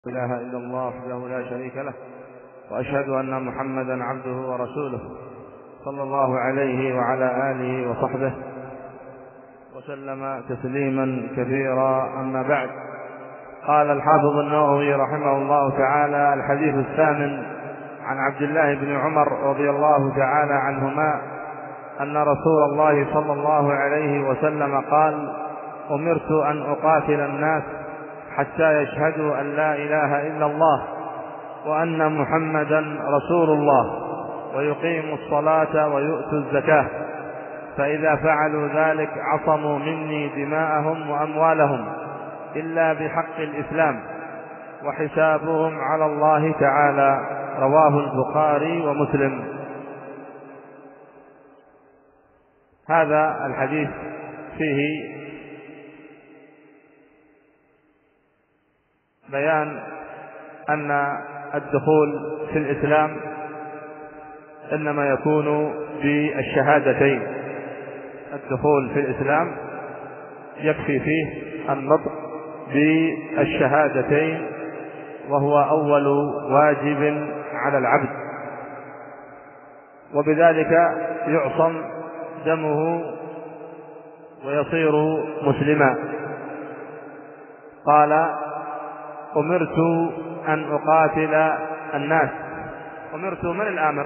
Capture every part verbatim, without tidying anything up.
لا إله إلا الله وحده لا شريك له، وأشهد أن محمدا عبده ورسوله صلى الله عليه وعلى آله وصحبه وسلم تسليما كثيرا. أما بعد، قال الحافظ النووي رحمه الله تعالى: الحديث الثامن عن عبد الله بن عمر رضي الله تعالى عنهما أن رسول الله صلى الله عليه وسلم قال: أمرت أن أقاتل الناس حتى يشهدوا أن لا إله إلا الله وأن محمدا رسول الله ويقيموا الصلاة ويؤتوا الزكاة، فإذا فعلوا ذلك عصموا مني دماءهم وأموالهم إلا بحق الإسلام وحسابهم على الله تعالى. رواه البخاري ومسلم. هذا الحديث فيه بيان أن الدخول في الإسلام إنما يكون بالشهادتين. الدخول في الإسلام يكفي فيه النطق بالشهادتين، وهو أول واجب على العبد، وبذلك يعصم دمه ويصير مسلما. قال: أمرت أن أقاتل الناس. أمرت من الآمر؟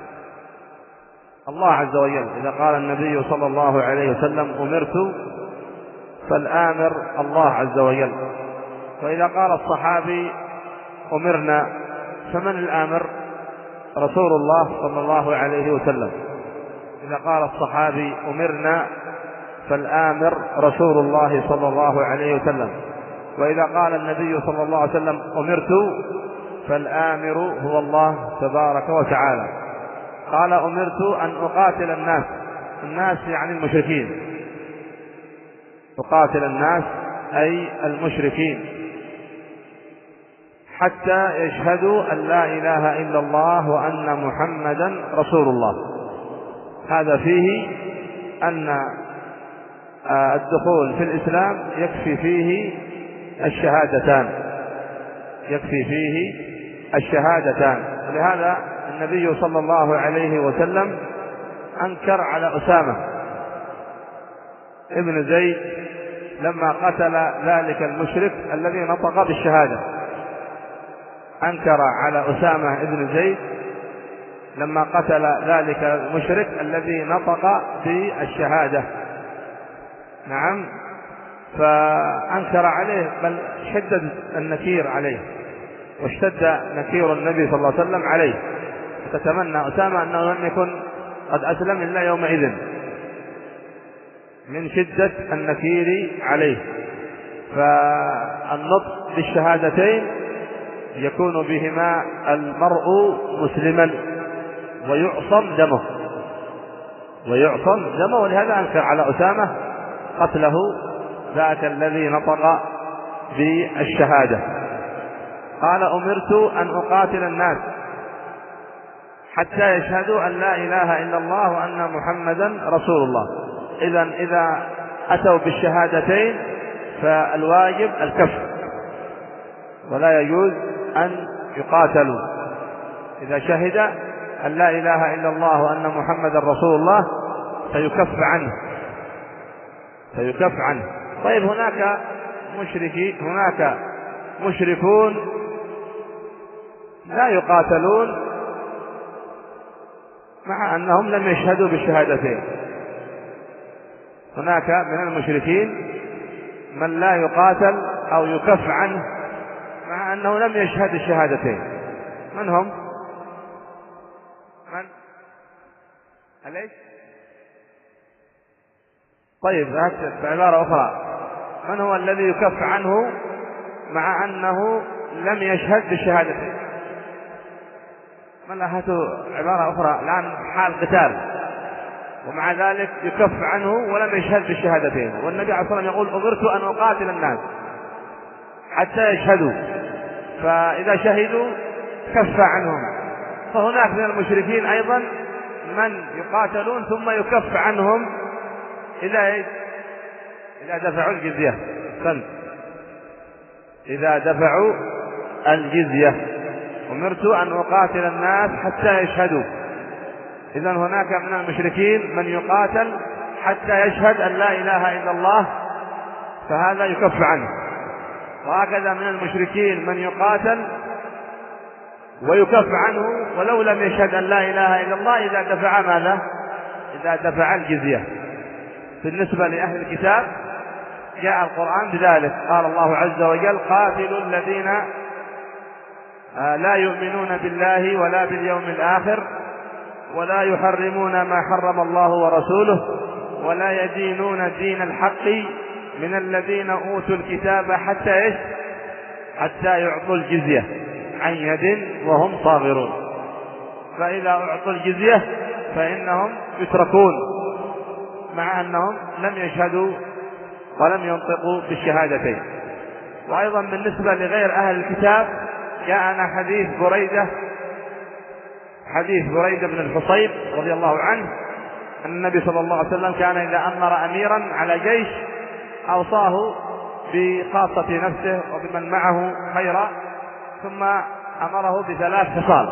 الله عز وجل. إذا قال النبي صلى الله عليه وسلم أمرت، فالآمر الله عز وجل. وإذا قال الصحابي أمرنا، فمن الآمر؟ رسول الله صلى الله عليه وسلم. إذا قال الصحابي أمرنا، فالآمر رسول الله صلى الله عليه وسلم. وإذا قال النبي صلى الله عليه وسلم أمرت، فالآمر هو الله تبارك وتعالى. قال: أمرت أن أقاتل الناس. الناس يعني المشركين. أقاتل الناس أي المشركين حتى يشهدوا أن لا إله إلا الله وأن محمدا رسول الله. هذا فيه أن الدخول في الإسلام يكفي فيه الشهادتان، يكفي فيه الشهادتان. ولهذا النبي صلى الله عليه وسلم أنكر على أسامة ابن زيد لما قتل ذلك المشرك الذي نطق بالشهادة. أنكر على أسامة ابن زيد لما قتل ذلك المشرك الذي نطق بالشهادة. نعم، فأنكر عليه، بل شدد النكير عليه، واشتد نكير النبي صلى الله عليه وسلم عليه. فتتمنى أسامة أنه لم يكن قد أسلم إلا يومئذ من شدة النكير عليه. فالنطق بالشهادتين يكون بهما المرء مسلما ويعصم دمه ويعصم دمه ولهذا أنكر على أسامة قتله ذاك الذي نطق بالشهادة. قال: أمرت أن أقاتل الناس حتى يشهدوا أن لا إله إلا الله وأن محمدا رسول الله. إذن إذا أتوا بالشهادتين فالواجب الكف، ولا يجوز أن يقاتلوا. إذا شهد أن لا إله إلا الله وأن محمدا رسول الله فيكف عنه فيكف عنه طيب، هناك مشركين، هناك مشركون لا يقاتلون مع أنهم لم يشهدوا بالشهادتين. هناك من المشركين من لا يقاتل أو يكف عنه مع أنه لم يشهد الشهادتين. من هم؟ من؟ أليس؟ طيب، بعبارة أخرى: من هو الذي يكف عنه مع أنه لم يشهد بالشهادتين؟ من؟ هاتوا عبارة أخرى. الآن حال قتال ومع ذلك يكف عنه ولم يشهد بالشهادتين، والنبي عليه الصلاة والسلام يقول: أمرت أن أقاتل الناس حتى يشهدوا، فإذا شهدوا كف عنهم. فهناك من المشركين أيضا من يقاتلون ثم يكف عنهم إذا إذا دفعوا الجزية. إذا دفعوا الجزية. أمرت أن أقاتل الناس حتى يشهدوا. إذن هناك من المشركين من يقاتل حتى يشهد أن لا إله إلا الله، فهذا يكف عنه. وهكذا من المشركين من يقاتل ويكف عنه ولو لم يشهد أن لا إله إلا الله إذا دفع ماذا؟ إذا دفع الجزية. بالنسبة لأهل الكتاب جاء القرآن بذلك، قال الله عز وجل: قاتلوا الذين لا يؤمنون بالله ولا باليوم الآخر ولا يحرمون ما حرم الله ورسوله ولا يدينون دين الحق من الذين أوتوا الكتاب حتى إيش؟ حتى يعطوا الجزية عن يد وهم صاغرون. فإذا أعطوا الجزية فإنهم يتركون مع أنهم لم يشهدوا ولم ينطقوا بالشهادتين. وأيضا بالنسبة لغير أهل الكتاب جاءنا حديث بريدة حديث بريدة بن الحصيب رضي الله عنه أن النبي صلى الله عليه وسلم كان إذا أمر أميرا على جيش أوصاه بخاصة نفسه وبمن معه خيرا، ثم أمره بثلاث خصال: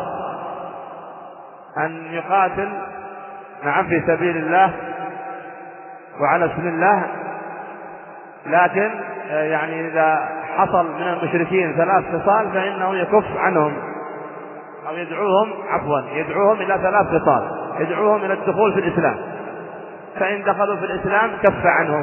أن يقاتل نعم في سبيل الله وعلى اسم الله، لكن يعني إذا حصل من المشركين ثلاث خصال فإنه يكف عنهم أو يدعوهم عفوا يدعوهم إلى ثلاث خصال: يدعوهم إلى الدخول في الإسلام، فإن دخلوا في الإسلام كف عنهم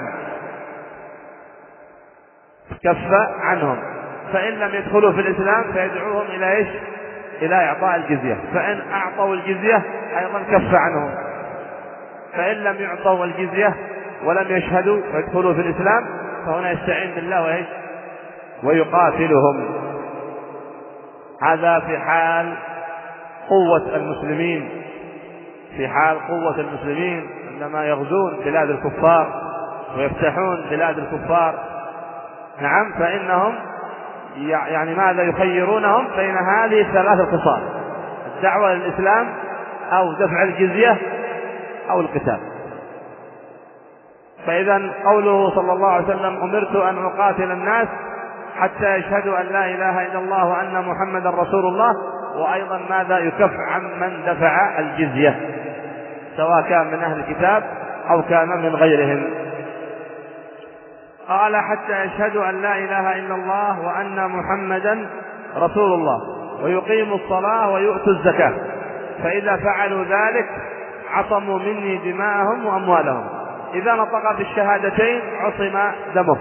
كف عنهم فإن لم يدخلوا في الإسلام فيدعوهم إلى إيش؟ إلى إعطاء الجزية، فإن أعطوا الجزية أيضا كف عنهم، فإن لم يعطوا الجزية ولم يشهدوا ويدخلوا في الإسلام فهنا يستعين بالله وإيش؟ ويقاتلهم. هذا في حال قوة المسلمين، في حال قوة المسلمين عندما يغزون بلاد الكفار ويفتحون بلاد الكفار نعم، فإنهم يعني ماذا يخيرونهم بين هذه الثلاث الخصال: الدعوة للإسلام أو دفع الجزية أو القتال. فإذا قوله صلى الله عليه وسلم: أمرت أن أقاتل الناس حتى يشهدوا أن لا إله إلا الله وأن محمدا رسول الله، وأيضا ماذا؟ يكف عن من دفع الجزية سواء كان من أهل الكتاب أو كان من غيرهم. قال: حتى يشهدوا أن لا إله إلا الله وأن محمدا رسول الله ويقيموا الصلاة ويؤتوا الزكاة، فإذا فعلوا ذلك عصموا مني دماءهم وأموالهم. إذا نطق بالشهادتين عصم دمه.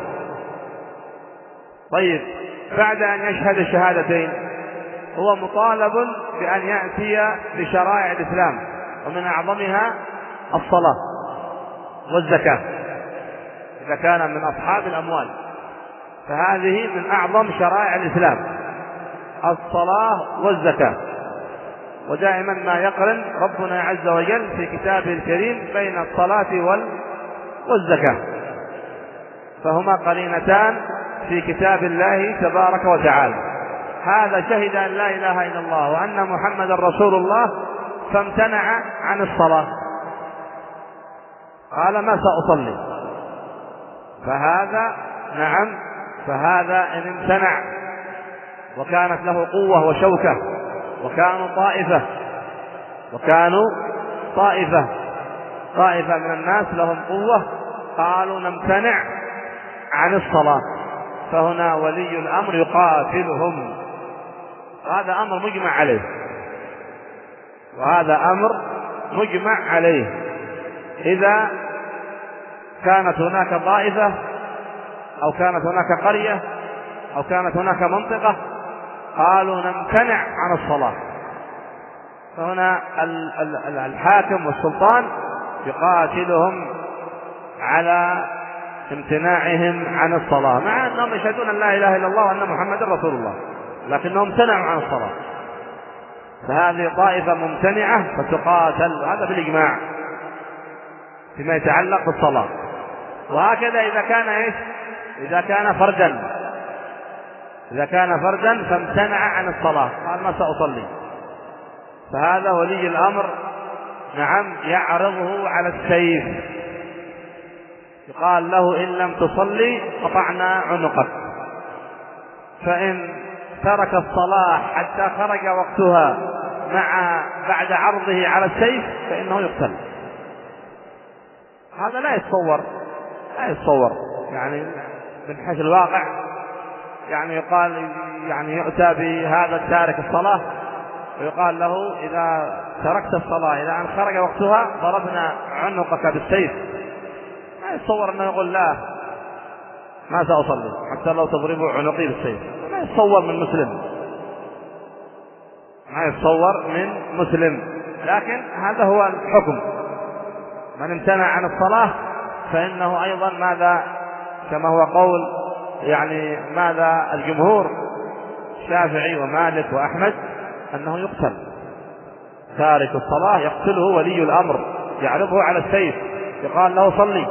طيب، بعد أن يشهد الشهادتين هو مطالب بأن يأتي بشرائع الإسلام، ومن أعظمها الصلاة والزكاة. إذا كان من أصحاب الأموال فهذه من أعظم شرائع الإسلام، الصلاة والزكاة. ودائما ما يقرن ربنا عز وجل في كتابه الكريم بين الصلاة والزكاة، فهما قرينتان في كتاب الله تبارك وتعالى. هذا شهد أن لا إله إلا الله وأن محمد رسول الله فامتنع عن الصلاة، قال: ما سأصلي. فهذا نعم فهذا إن امتنع وكانت له قوة وشوكة وكانوا طائفة وكانوا طائفة طائفة من الناس لهم قوة قالوا نمتنع عن الصلاة، فهنا ولي الأمر يقاتلهم. هذا أمر مجمع عليه، وهذا أمر مجمع عليه. إذا كانت هناك طائفة أو كانت هناك قرية أو كانت هناك منطقة قالوا نمتنع عن الصلاة، فهنا الحاكم والسلطان يقاتلهم على امتناعهم عن الصلاة، مع أنهم يشهدون أن لا إله إلا الله وأن محمد رسول الله، لكنهم امتنعوا عن الصلاة. فهذه طائفة ممتنعة فتقاتل، هذا بالإجماع فيما يتعلق بالصلاة. وهكذا إذا كان إيش؟ إذا كان فردا إذا كان فردا فامتنع عن الصلاة، قال: ما سأصلي. فهذا ولي الأمر نعم يعرضه على السيف، يقال له: إن لم تصلي قطعنا عنقك. فإن ترك الصلاة حتى خرج وقتها مع بعد عرضه على السيف فإنه يقتل. هذا لا يتصور لا يتصور يعني من حيث الواقع. يعني يقال يعني يؤتى بهذا التارك الصلاة ويقال له إذا تركت الصلاة إلى أن خرج وقتها ضربنا عنقك بالسيف. ما يتصور أنه يقول لا ما سأصلي حتى لو تضربوا عنقي بالسيف. ما يتصور من مسلم ما يتصور من مسلم. لكن هذا هو الحكم، من امتنع عن الصلاة فإنه أيضا ماذا كما هو قول يعني ماذا الجمهور الشافعي ومالك وأحمد أنه يقتل. تارك الصلاة يقتله ولي الأمر يعرضه على السيف يقال له صلي،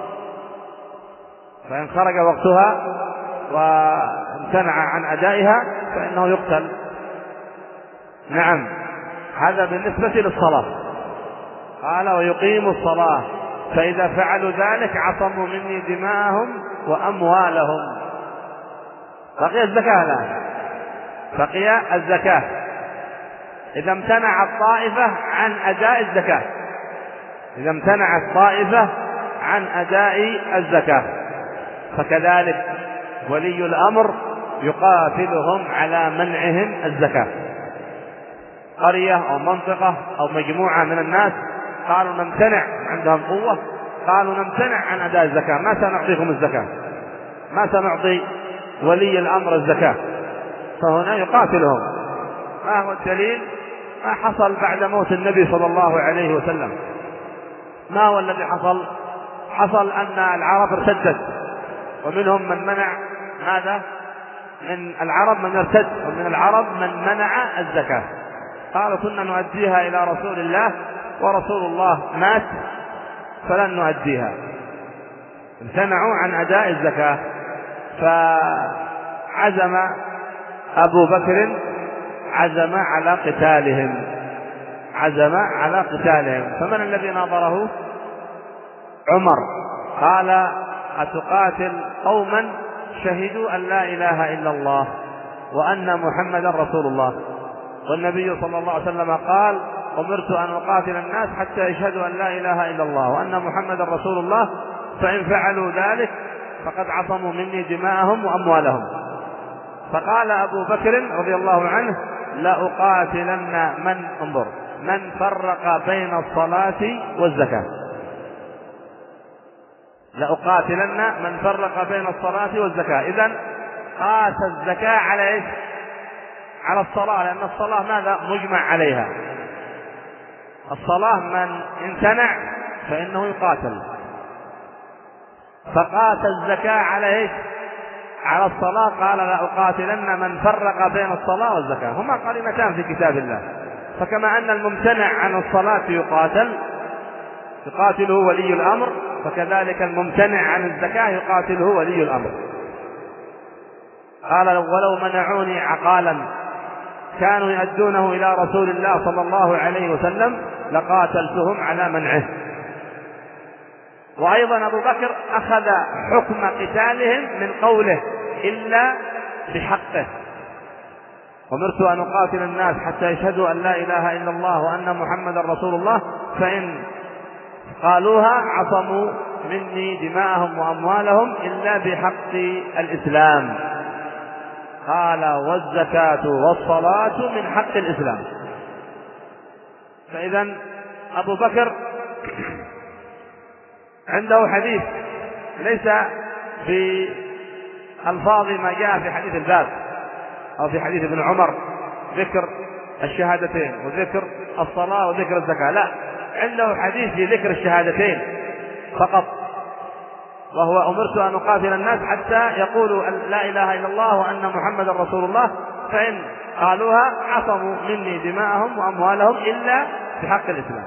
فإن خرج وقتها وامتنع عن أدائها فإنه يقتل. نعم هذا بالنسبة للصلاة. قال ويقيم الصلاة فإذا فعلوا ذلك عصموا مني دماءهم وأموالهم. بقي الزكاة الآن بقي الزكاة. إذا امتنع الطائفة عن أداء الزكاة إذا امتنعت طائفة عن أداء الزكاة فكذلك ولي الأمر يقاتلهم على منعهم الزكاة. قرية أو منطقة أو مجموعة من الناس قالوا نمتنع، عندهم قوة، قالوا نمتنع عن أداء الزكاة، ما سنعطيكم الزكاة، ما سنعطي ولي الأمر الزكاة، فهنا يقاتلهم. ما هو الدليل؟ ما حصل بعد موت النبي صلى الله عليه وسلم. ما هو الذي حصل؟ حصل أن العرب ارتدت، ومنهم من منع ماذا؟ من العرب من ارتد، ومن العرب من منع الزكاة. قالوا كنا نؤديها إلى رسول الله ورسول الله مات فلن نؤديها، امتنعوا عن أداء الزكاة. فعزم أبو بكر عزم على قتالهم عزم على قتالهم فمن الذي ناظره؟ عمر. قال أتقاتل قوما شهدوا أن لا إله إلا الله وأن محمدا رسول الله؟ والنبي صلى الله عليه وسلم قال أمرت أن أقاتل الناس حتى يشهدوا أن لا إله إلا الله وأن محمدا رسول الله، فإن فعلوا ذلك فقد عصموا مني دماءهم وأموالهم. فقال أبو بكر رضي الله عنه لأقاتلن من انظر من فرق بين الصلاة والزكاة لأقاتلن من فرق بين الصلاة والزكاة. إذن قاس الزكاة على إيش؟ على الصلاة، لأن الصلاة ماذا؟ مجمع عليها. الصلاة من امتنع فإنه يقاتل، فقاس الزكاة على إيش؟ على الصلاة. قال لأقاتلن من فرق بين الصلاة والزكاة، هما قرينتان في كتاب الله. فكما أن الممتنع عن الصلاة يقاتل يقاتله ولي الأمر، فكذلك الممتنع عن الزكاة يقاتله ولي الأمر. قال ولو منعوني عقالا كانوا يؤدونه إلى رسول الله صلى الله عليه وسلم لقاتلتهم على منعه. وأيضا أبو بكر أخذ حكم قتالهم من قوله إلا بحقه، أمرت أن أقاتل الناس حتى يشهدوا أن لا إله إلا الله وأن محمدا رسول الله، فإن قالوها عصموا مني دماءهم وأموالهم إلا بحق الإسلام. قال والزكاة والصلاة من حق الإسلام. فإذا أبو بكر عنده حديث ليس في ألفاظ ما جاء في حديث الباب أو في حديث ابن عمر ذكر الشهادتين وذكر الصلاة وذكر الزكاة، لا، عنده حديث في ذكر الشهادتين فقط، وهو أمرت أن أقاتل الناس حتى يقولوا لا إله إلا الله وأن محمدا رسول الله، فإن قالوها عصموا مني دماءهم وأموالهم إلا بحق الإسلام.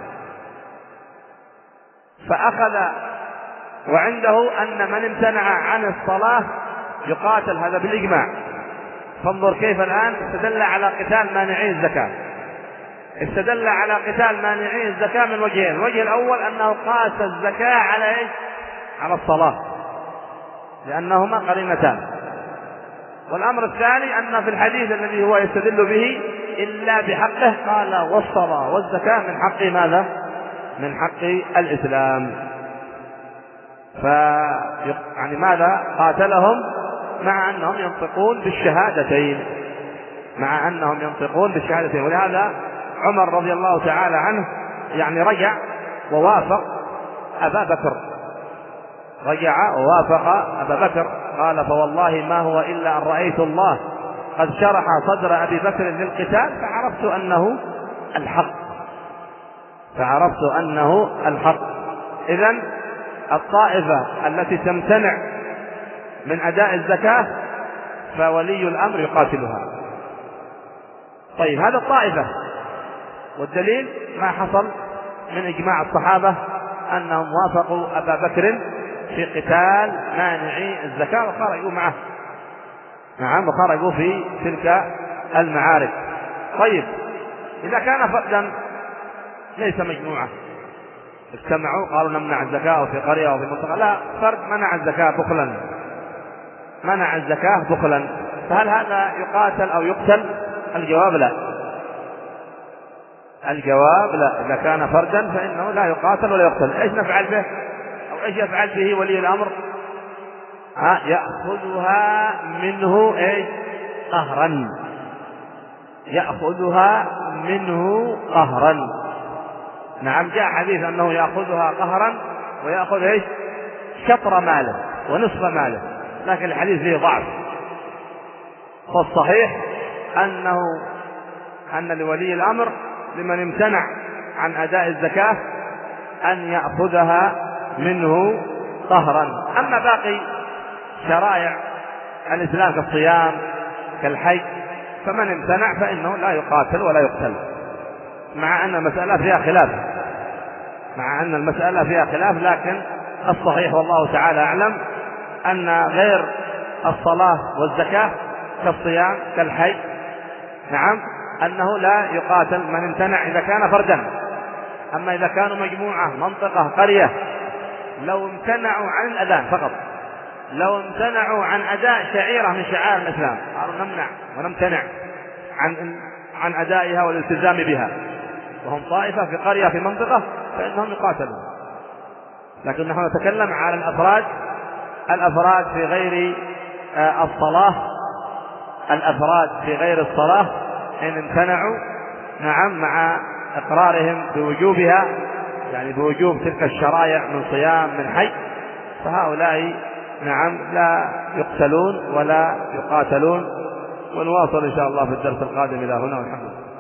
فأخذ وعنده أن من امتنع عن الصلاة يقاتل، هذا بالإجماع. فانظر كيف الآن استدل على قتال مانعي الزكاة، استدل على قتال مانعي الزكاة من وجهين. الوجه الأول أنه قاس الزكاة على إيش؟ على الصلاة، لأنهما قرينتان. والأمر الثاني أن في الحديث الذي هو يستدل به إلا بحقه قال والصلاة والزكاة من حق ماذا؟ من حق الإسلام. ف يعني ماذا؟ قاتلهم مع أنهم ينطقون بالشهادتين، مع أنهم ينطقون بالشهادتين. ولهذا عمر رضي الله تعالى عنه يعني رجع ووافق أبا بكر، رجع ووافق أبا بكر. قال فوالله ما هو إلا أن رأيت الله قد شرح صدر أبي بكر للقتال فعرفت أنه الحق، فعرفت أنه الحق. إذن الطائفة التي تمتنع من أداء الزكاة فولي الأمر يقاتلها. طيب هذا الطائفة، والدليل ما حصل من إجماع الصحابة أنهم وافقوا أبا بكر في قتال مانعي الزكاة وخرجوا معه، نعم، وخرجوا في تلك المعارك. طيب إذا كان فردا ليس مجموعة اجتمعوا قالوا نمنع الزكاة في قرية أو في منطقة، لا، فرد منع الزكاة بخلا، منع الزكاة بخلا، فهل هذا يقاتل أو يقتل؟ الجواب لا، الجواب لا. إذا كان فردا فإنه لا يقاتل ولا يقتل. إيش نفعل به أو إيش يفعل به ولي الأمر؟ ها يأخذها منه إيش؟ قهرا، يأخذها منه قهرا. نعم، جاء حديث أنه يأخذها قهرا ويأخذ إيش؟ شطر ماله ونصف ماله، لكن الحديث فيه ضعف. فالصحيح أنه أن لولي الأمر لمن امتنع عن أداء الزكاة أن يأخذها منه قهرا. أما باقي شرائع الإسلام كالصيام كالحج فمن امتنع فإنه لا يقاتل ولا يقتل، مع أن المسألة فيها خلاف، مع أن المسألة فيها خلاف لكن الصحيح والله تعالى أعلم أن غير الصلاة والزكاة كالصيام كالحج، نعم، أنه لا يقاتل من امتنع إذا كان فردا. أما إذا كانوا مجموعة منطقة قرية لو امتنعوا عن الأذان فقط، لو امتنعوا عن أداء شعيرة من شعائر الإسلام قالوا نمنع ونمتنع عن عن أدائها والالتزام بها، وهم طائفة في قرية في منطقة، فإنهم يقاتلون. لكن نحن نتكلم على الأفراد، الأفراد في غير الصلاة، الأفراد في غير الصلاة إن امتنعوا، نعم، مع إقرارهم بوجوبها، يعني بوجوب تلك الشرائع من صيام من حج، فهؤلاء نعم لا يقتلون ولا يقاتلون. ونواصل إن شاء الله في الدرس القادم إلى هنا، والحمد لله.